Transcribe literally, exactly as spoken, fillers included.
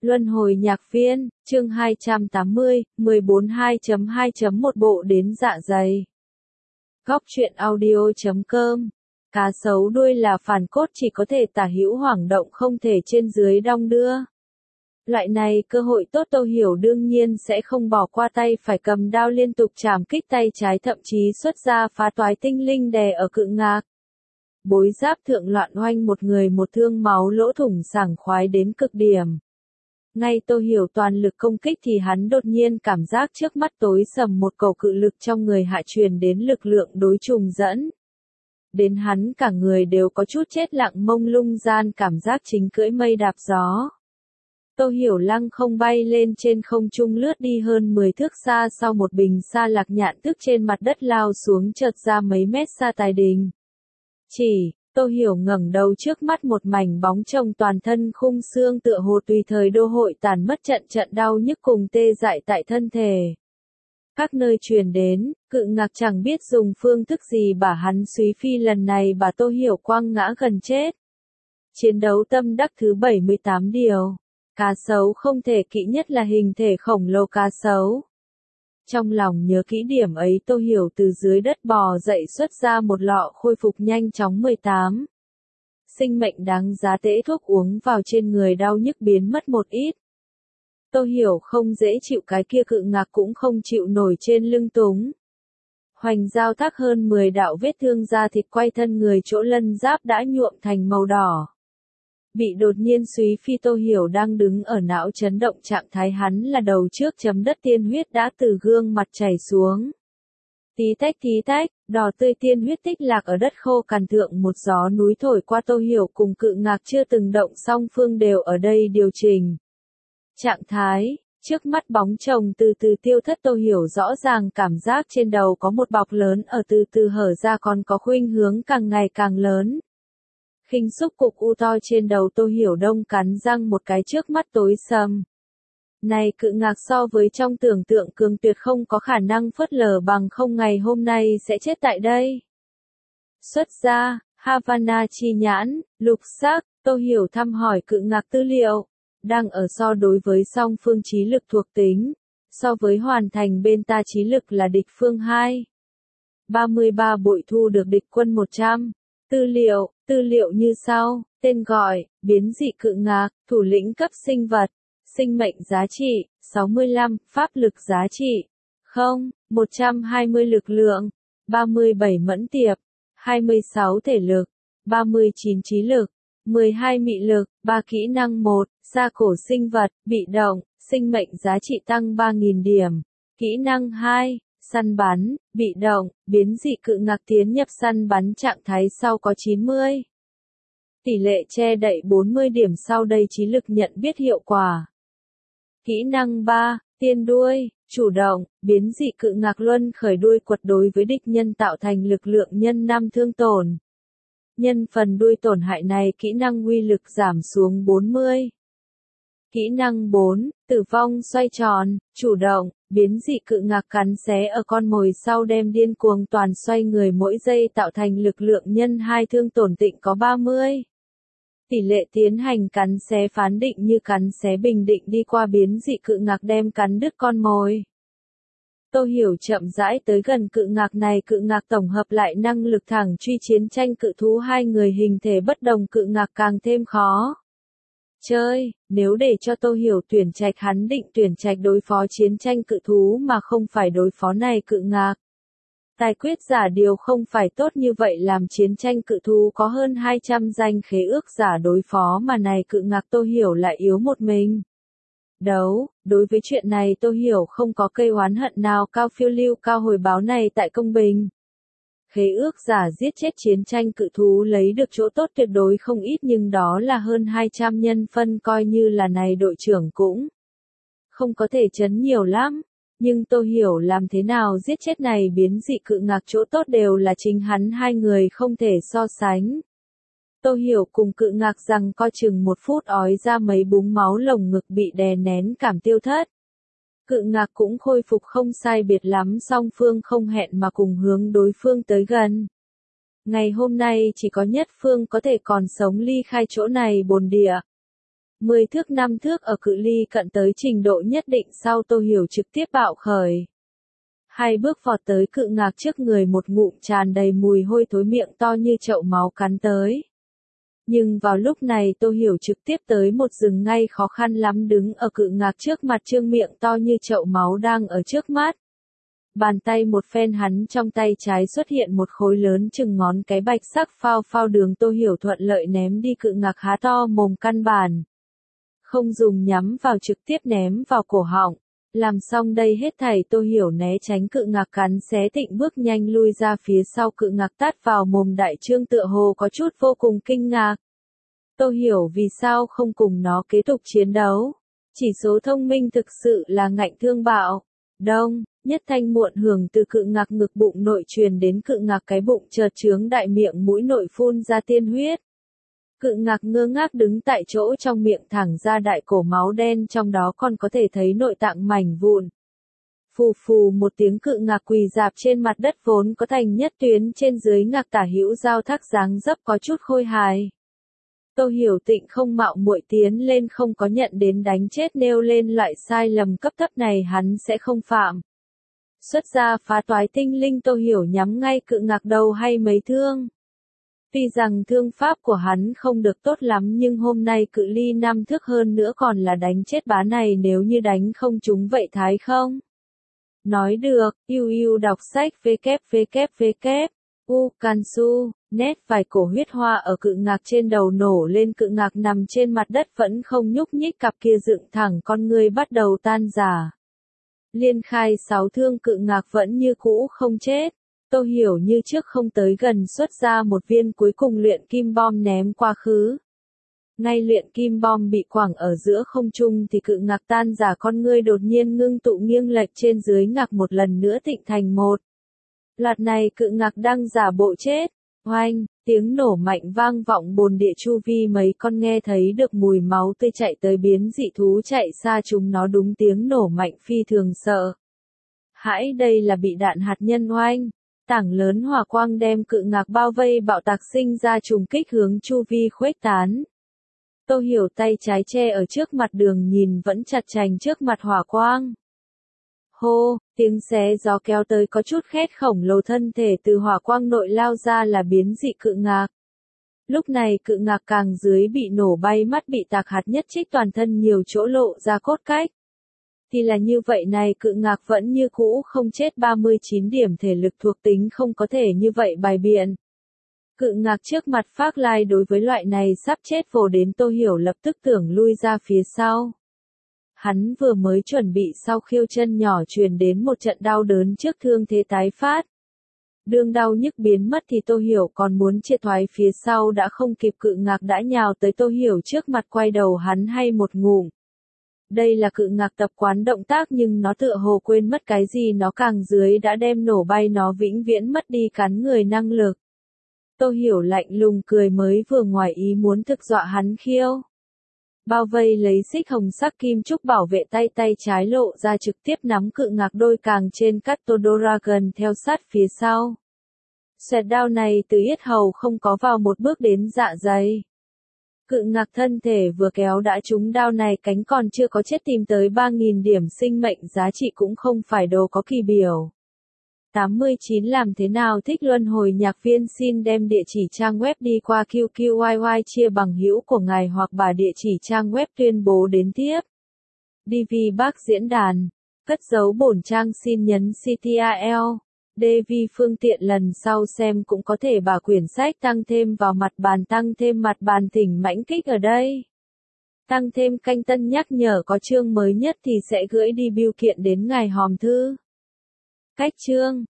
Luân hồi nhạc viên, chương hai trăm tám mươi, mười bốn hai chấm hai chấm một bộ đến dạ dày. Góc truyện audio chấm com. Cá sấu đuôi là phản cốt chỉ có thể tả hữu hoảng động không thể trên dưới đong đưa. Loại này cơ hội tốt Tô Hiểu đương nhiên sẽ không bỏ qua, tay phải cầm đao liên tục chảm kích, tay trái thậm chí xuất ra phá toái tinh linh đè ở cự ngạc. Bối giáp thượng loạn oanh, một người một thương, máu lỗ thủng sảng khoái đến cực điểm. Ngay Tô Hiểu toàn lực công kích thì hắn đột nhiên cảm giác trước mắt tối sầm, một cổ cự lực trong người hạ truyền đến, lực lượng đối trùng dẫn. Đến hắn cả người đều có chút chết lặng, mông lung gian cảm giác chính cưỡi mây đạp gió. Tô Hiểu lăng không bay lên trên không trung, lướt đi hơn mười thước xa, sau một bình sa lạc nhạn tức trên mặt đất lao xuống, chợt ra mấy mét xa tài đình. Chỉ, Tô Hiểu ngẩng đầu, trước mắt một mảnh bóng trông, toàn thân khung xương tựa hồ tùy thời đô hội tàn mất, trận trận đau nhức cùng tê dại tại thân thể. Các nơi truyền đến, cự ngạc chẳng biết dùng phương thức gì bả hắn suý phi, lần này bà Tô Hiểu quăng ngã gần chết. Chiến đấu tâm đắc thứ bảy mươi tám điều. Cá sấu không thể kỵ, nhất là hình thể khổng lồ cá sấu. Trong lòng nhớ kỹ điểm ấy, Tô Hiểu từ dưới đất bò dậy, xuất ra một lọ khôi phục nhanh chóng mười tám. Sinh mệnh đáng giá, tễ thuốc uống vào trên người, đau nhức biến mất một ít. Tô Hiểu không dễ chịu, cái kia cự ngạc cũng không chịu nổi, trên lưng túng. Hoành dao thác hơn mười đạo vết thương, da thịt quay thân người chỗ lân giáp đã nhuộm thành màu đỏ. Bị đột nhiên suý phi, Tô Hiểu đang đứng ở não chấn động trạng thái, hắn là đầu trước chấm đất, tiên huyết đã từ gương mặt chảy xuống. Tí tách tí tách, đỏ tươi tiên huyết tích lạc ở đất khô cằn thượng, một gió núi thổi qua, Tô Hiểu cùng cự ngạc chưa từng động, song phương đều ở đây điều chỉnh trạng thái. Trước mắt bóng chồng từ từ tiêu thất, Tô Hiểu rõ ràng cảm giác trên đầu có một bọc lớn ở từ từ hở ra, còn có khuynh hướng càng ngày càng lớn. Khinh xúc cục u to trên đầu Tô Hiểu đông cắn răng một cái, trước mắt tối sầm. Này cự ngạc so với trong tưởng tượng cường tuyệt, không có khả năng phớt lờ, bằng không ngày hôm nay sẽ chết tại đây. Xuất ra, Havana chi nhãn, lục sắc, Tô Hiểu thăm hỏi cự ngạc tư liệu. Đang ở so đối với song phương trí lực thuộc tính. So với hoàn thành bên ta trí lực là địch phương hai. ba mươi ba bội thu được địch quân một trăm. Tư liệu, tư liệu như sau, tên gọi, biến dị cự ngạc, thủ lĩnh cấp sinh vật, sinh mệnh giá trị, sáu mươi lăm, pháp lực giá trị, không, một trăm hai mươi lực lượng, ba mươi bảy mẫn tiệp, hai mươi sáu thể lực, ba mươi chín trí lực, mười hai mị lực, ba kỹ năng một, da cổ sinh vật, bị động, sinh mệnh giá trị tăng ba nghìn điểm, kỹ năng hai. Săn bắn, bị động, biến dị cự ngạc tiến nhập săn bắn trạng thái sau có chín mươi. Tỷ lệ che đậy bốn mươi điểm, sau đây trí lực nhận biết hiệu quả. Kỹ năng ba, tiên đuôi, chủ động, biến dị cự ngạc luân khởi đuôi quật, đối với địch nhân tạo thành lực lượng nhân năm thương tổn. Nhân phần đuôi tổn hại này, kỹ năng uy lực giảm xuống bốn mươi. Kỹ năng bốn, tử vong xoay tròn, chủ động, biến dị cự ngạc cắn xé ở con mồi sau đem điên cuồng toàn xoay người, mỗi giây tạo thành lực lượng nhân hai thương tổn tịnh có ba mươi. Tỷ lệ tiến hành cắn xé phán định như cắn xé bình định đi qua biến dị cự ngạc đem cắn đứt con mồi. Tô Hiểu chậm rãi tới gần cự ngạc này, cự ngạc tổng hợp lại năng lực thẳng truy chiến tranh cự thú, hai người hình thể bất đồng, cự ngạc càng thêm khó chơi. Nếu để cho Tô Hiểu tuyển trạch, hắn định tuyển trạch đối phó chiến tranh cự thú mà không phải đối phó này cự ngạc. Tài quyết giả điều không phải tốt như vậy, làm chiến tranh cự thú có hơn hai trăm danh khế ước giả đối phó, mà này cự ngạc Tô Hiểu lại yếu một mình. Đấu, đối với chuyện này Tô Hiểu không có cây oán hận nào, cao phiêu lưu cao hồi báo này tại công bình. Khế ước giả giết chết chiến tranh cự thú lấy được chỗ tốt tuyệt đối không ít, nhưng đó là hơn hai trăm nhân phân, coi như là này đội trưởng cũng không có thể chấn nhiều lắm. Nhưng Tô Hiểu làm thế nào giết chết này biến dị cự ngạc, chỗ tốt đều là chính hắn, hai người không thể so sánh. Tô Hiểu cùng cự ngạc rằng co chừng một phút, ói ra mấy búng máu, lồng ngực bị đè nén cảm tiêu thất. Cự ngạc cũng khôi phục không sai biệt lắm, song phương không hẹn mà cùng hướng đối phương tới gần. Ngày hôm nay chỉ có nhất phương có thể còn sống ly khai chỗ này bồn địa. mười thước năm thước ở cự ly cận tới trình độ nhất định sau Tô Hiểu trực tiếp bạo khởi. Hai bước vọt tới cự ngạc trước người, một ngụm tràn đầy mùi hôi thối, miệng to như chậu máu cắn tới. Nhưng vào lúc này Tô Hiểu trực tiếp tới một dừng ngay, khó khăn lắm đứng ở cự ngạc trước mặt, trương miệng to như chậu máu đang ở trước mắt. Bàn tay một phen, hắn trong tay trái xuất hiện một khối lớn chừng ngón cái bạch sắc phao phao đường, Tô Hiểu thuận lợi ném đi, cự ngạc há to mồm căn bản không dùng nhắm vào, trực tiếp ném vào cổ họng. Làm xong đây hết thảy, Tô Hiểu né tránh cự ngạc cắn xé, Thịnh bước nhanh lui ra phía sau, cự ngạc tát vào mồm đại trương, tựa hồ có chút vô cùng kinh ngạc. Tô Hiểu vì sao không cùng nó kế tục chiến đấu? Chỉ số thông minh thực sự là ngạnh thương bạo. Đông, nhất thanh muộn hưởng từ cự ngạc ngực bụng nội truyền đến, cự ngạc cái bụng chợt trướng đại, miệng mũi nội phun ra tiên huyết. Cự ngạc ngơ ngác đứng tại chỗ, trong miệng thẳng ra đại cổ máu đen, trong đó còn có thể thấy nội tạng mảnh vụn. Phù phù một tiếng, cự ngạc quỳ rạp trên mặt đất, vốn có thành nhất tuyến trên dưới ngạc tả hữu giao thác, dáng dấp có chút khôi hài. Tô Hiểu tịnh không mạo muội tiến lên, không có nhận đến đánh chết, nêu lên loại sai lầm cấp thấp này hắn sẽ không phạm. Xuất ra phá toái tinh linh, Tô Hiểu nhắm ngay cự ngạc đầu hay mấy thương. Tuy rằng thương pháp của hắn không được tốt lắm, nhưng hôm nay cự ly năm thước hơn nữa còn là đánh chết bá này, nếu như đánh không trúng vậy thái không? Nói được, yêu yêu đọc sách www. U Kansu, nét vài cổ huyết hoa ở cự ngạc trên đầu nổ lên, cự ngạc nằm trên mặt đất vẫn không nhúc nhích, cặp kia dựng thẳng con ngươi bắt đầu tan rã. Liên khai sáu thương, cự ngạc vẫn như cũ không chết. Tô Hiểu như trước không tới gần, xuất ra một viên cuối cùng luyện kim bom ném qua khứ. Ngay luyện kim bom bị quẳng ở giữa không trung thì cự ngạc tan rã, con ngươi đột nhiên ngưng tụ nghiêng lệch trên dưới ngạc một lần nữa thịnh thành một. Loạt này cự ngạc đang giả bộ chết. Oanh, tiếng nổ mạnh vang vọng bồn địa, chu vi mấy con nghe thấy được mùi máu tươi chạy tới, biến dị thú chạy xa, chúng nó đúng tiếng nổ mạnh phi thường sợ hãi, đây là bị đạn hạt nhân oanh. Tảng lớn hỏa quang đem cự ngạc bao vây, bạo tạc sinh ra trùng kích hướng chu vi khuếch tán. Tô Hiểu tay trái che ở trước mặt đường, nhìn vẫn chặt chành trước mặt hỏa quang. Hô, tiếng xé gió kéo tới, có chút khét, khổng lồ thân thể từ hỏa quang nội lao ra là biến dị cự ngạc. Lúc này cự ngạc càng dưới bị nổ bay, mắt bị tạc hạt nhất trích, toàn thân nhiều chỗ lộ ra cốt cách. Thì là như vậy này, cự ngạc vẫn như cũ không chết, ba mươi chín điểm thể lực thuộc tính không có thể như vậy bài biện. Cự ngạc trước mặt phác lai đối với loại này sắp chết vồ đến, Tô Hiểu lập tức tưởng lui ra phía sau. Hắn vừa mới chuẩn bị, sau khiêu chân nhỏ truyền đến một trận đau đớn, trước thương thế tái phát. Đương đau nhức biến mất thì Tô Hiểu còn muốn triệt thoái phía sau đã không kịp, cự ngạc đã nhào tới Tô Hiểu trước mặt, quay đầu hắn hay một ngụm. Đây là cự ngạc tập quán động tác, nhưng nó tựa hồ quên mất cái gì, nó càng dưới đã đem nổ bay, nó vĩnh viễn mất đi cắn người năng lực. Tô Hiểu lạnh lùng cười, mới vừa ngoài ý muốn thực dọa hắn khiêu. Bao vây lấy xích hồng sắc kim trúc bảo vệ, tay tay trái lộ ra trực tiếp nắm cự ngạc đôi càng trên, cắt Todoragon theo sát phía sau. Xoẹt đao này từ yết hầu không có vào một bước đến dạ dày. Cự ngạc thân thể vừa kéo đã trúng đao này, cánh còn chưa có chết, tìm tới ba nghìn điểm sinh mệnh giá trị cũng không phải đồ có kỳ biểu. tám mươi chín Làm thế nào thích luân hồi nhạc viên xin đem địa chỉ trang web đi qua quy quy i i chia bằng hữu của ngài hoặc bà, địa chỉ trang web tuyên bố đến tiếp. đê vê Bác diễn đàn. Cất dấu bổn trang xin nhấn xê tê i lờ. đê vê phương tiện lần sau xem cũng có thể bà quyển sách tăng thêm vào mặt bàn, tăng thêm mặt bàn thỉnh mãnh kích ở đây. Tăng thêm canh tân nhắc nhở có chương mới nhất thì sẽ gửi đi bưu kiện đến ngài hòm thư. Cách chương